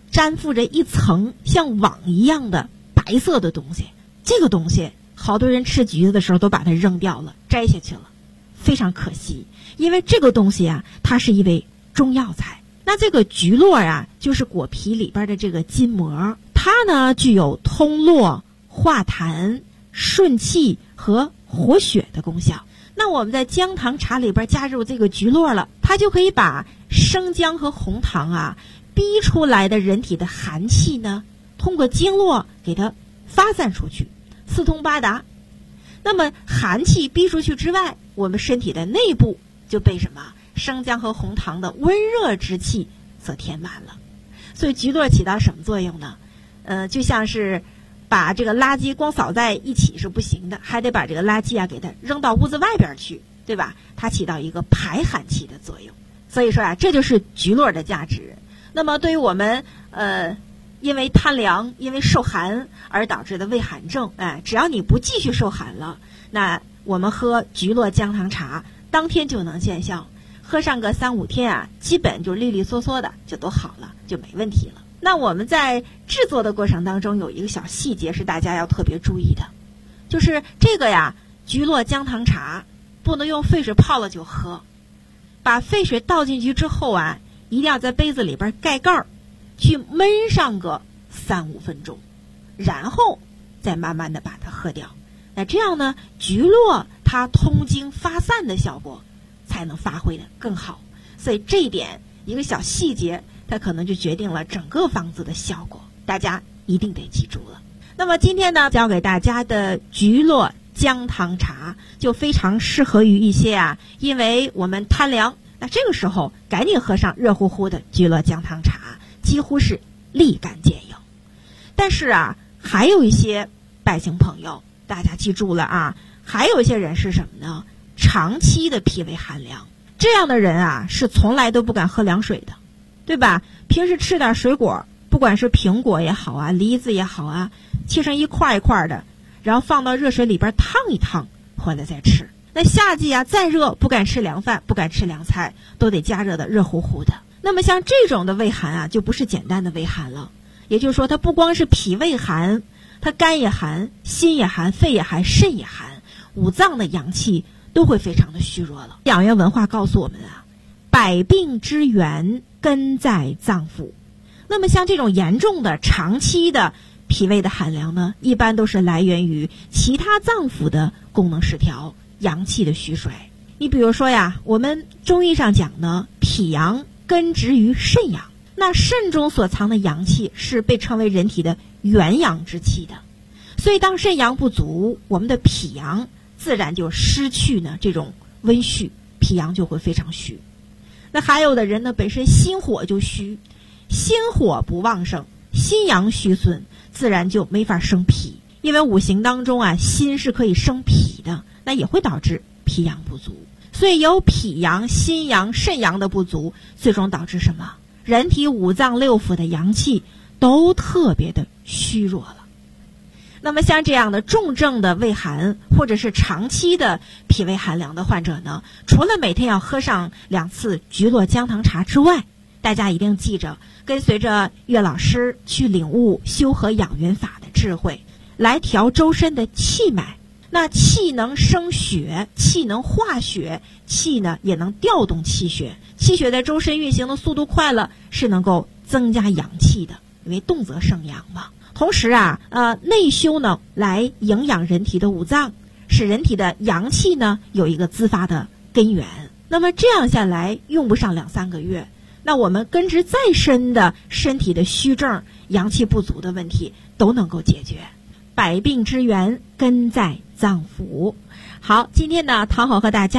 粘附着一层像网一样的白色的东西。这个东西好多人吃橘子的时候都把它扔掉了，摘下去了，非常可惜。因为这个东西啊，它是一味中药材。那这个橘络啊，就是果皮里边的这个筋膜，它呢具有通络、化痰、顺气和活血的功效。那我们在姜糖茶里边加入这个橘络了，它就可以把生姜和红糖啊逼出来的人体的寒气呢，通过经络给它发散出去，四通八达。那么寒气逼出去之外，我们身体的内部就被什么生姜和红糖的温热之气所填满了。所以橘络起到什么作用呢？就像是把这个垃圾光扫在一起是不行的，还得把这个垃圾啊给它扔到屋子外边去，对吧？它起到一个排寒气的作用。所以说啊，这就是橘络的价值。那么对于我们因为贪凉、因为受寒而导致的胃寒症，只要你不继续受寒了，那我们喝橘络姜糖茶当天就能见效，喝上个3-5天啊，基本就利利索索的就都好了，就没问题了。那我们在制作的过程当中有一个小细节是大家要特别注意的，就是这个呀，橘络姜糖茶不能用沸水泡了就喝，把沸水倒进去之后啊，一定要在杯子里边盖盖儿，去焖上个3-5分钟，然后再慢慢的把它喝掉。那这样呢，橘络它通经发散的效果才能发挥的更好。所以这一点一个小细节，它可能就决定了整个方子的效果，大家一定得记住了。那么今天呢，教给大家的橘络姜糖茶就非常适合于一些因为我们贪凉，那这个时候赶紧喝上热乎乎的橘络姜糖茶，几乎是立竿见影。但是还有一些百姓朋友，大家记住了还有一些人是什么呢？长期的脾胃寒凉，这样的人是从来都不敢喝凉水的，对吧？平时吃点水果，不管是苹果也好梨子也好切成一块一块的，然后放到热水里边烫一烫，回来再吃。那夏季再热，不敢吃凉饭，不敢吃凉菜，都得加热的热乎乎的。那么像这种的胃寒就不是简单的胃寒了，也就是说它不光是脾胃寒，它肝也寒，心也寒，肺也寒，肾也寒，五脏的阳气都会非常的虚弱了。养元文化告诉我们百病之源根在脏腑。那么像这种严重的长期的脾胃的寒凉呢，一般都是来源于其他脏腑的功能失调，阳气的虚衰。你比如说我们中医上讲呢，脾阳根植于肾阳，那肾中所藏的阳气是被称为人体的元阳之气的。所以当肾阳不足，我们的脾阳自然就失去呢这种温煦，脾阳就会非常虚。那还有的人呢，本身心火就虚，心火不旺盛，心阳虚损，自然就没法生脾。因为五行当中心是可以生脾的，那也会导致脾阳不足。所以有脾阳、心阳、肾阳的不足，最终导致什么？人体五脏六腑的阳气都特别的虚弱了。那么像这样的重症的胃寒，或者是长期的脾胃寒凉的患者呢，除了每天要喝上2次橘络姜糖茶之外，大家一定记着跟随着岳老师去领悟修和养元法的智慧，来调周身的气脉。那气能生血，气能化血，气呢也能调动气血。气血在周身运行的速度快了，是能够增加阳气的，因为动则生阳嘛。同时内修呢来营养人体的五脏，使人体的阳气呢有一个滋发的根源。那么这样下来用不上2-3个月，那我们根植再深的身体的虚症、阳气不足的问题都能够解决。百病之源根在脏腑。好，今天呢，唐好和大家